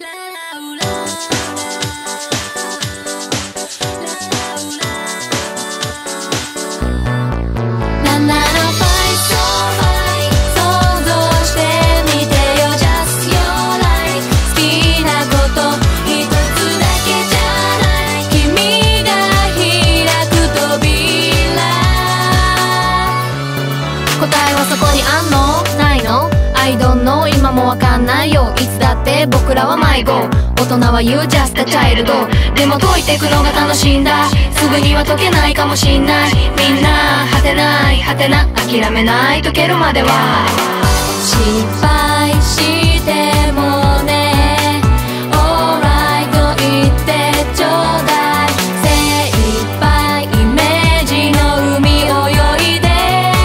I don't know 今もわかんないよいつだって僕らは迷子大人は言う just a child でも解いてくのが楽しいんだすぐには解けないかもしんないみんな果てない果てな諦めない解けるまでは失敗してもね Alright と言ってちょうだい精一杯イメージの海泳いで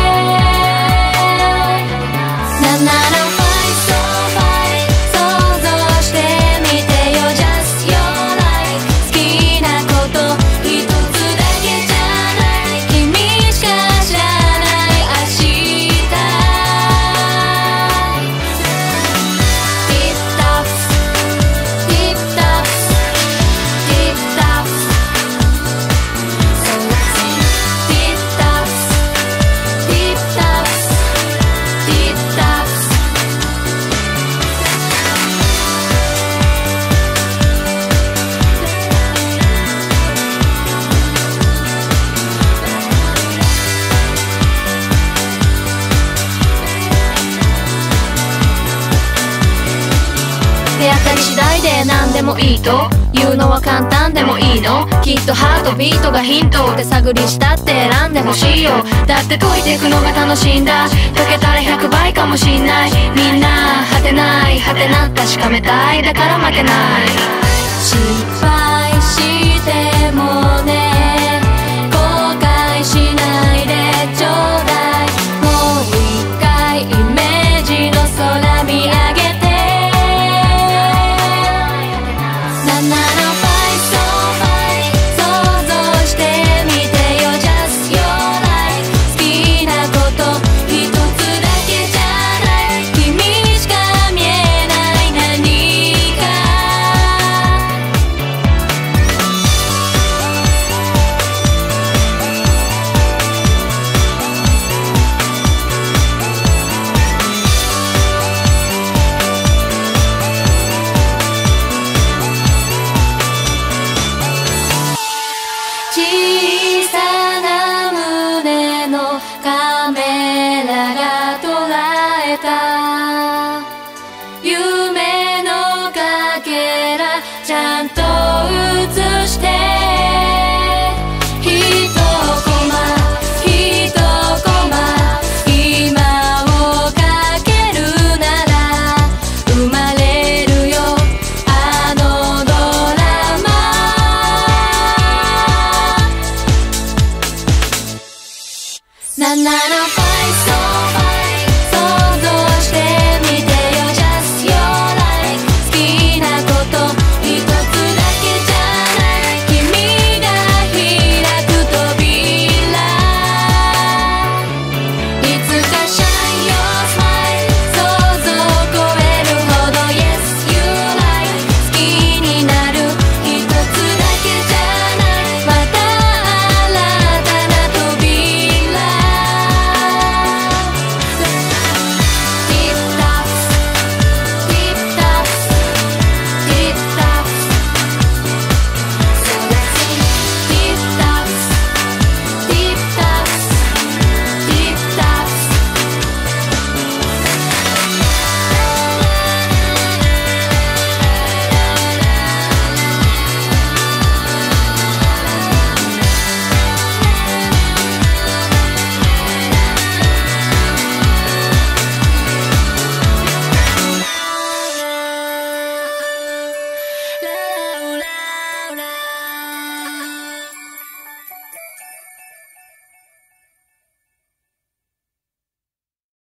なんなら手当たり次第で何でもいいと言うのは簡単でもいいのきっとハートビートがヒントで探りしたって選んでほしいよだって解いていくのが楽しいんだ解けたら100倍かもしんないみんな果てない果てな確かめたいだから負けない失敗してもね後悔しないでちょうだいもう一回イメージの空見上げてなんなら小さな胸のカメラが捉えた夢のかけらちゃんと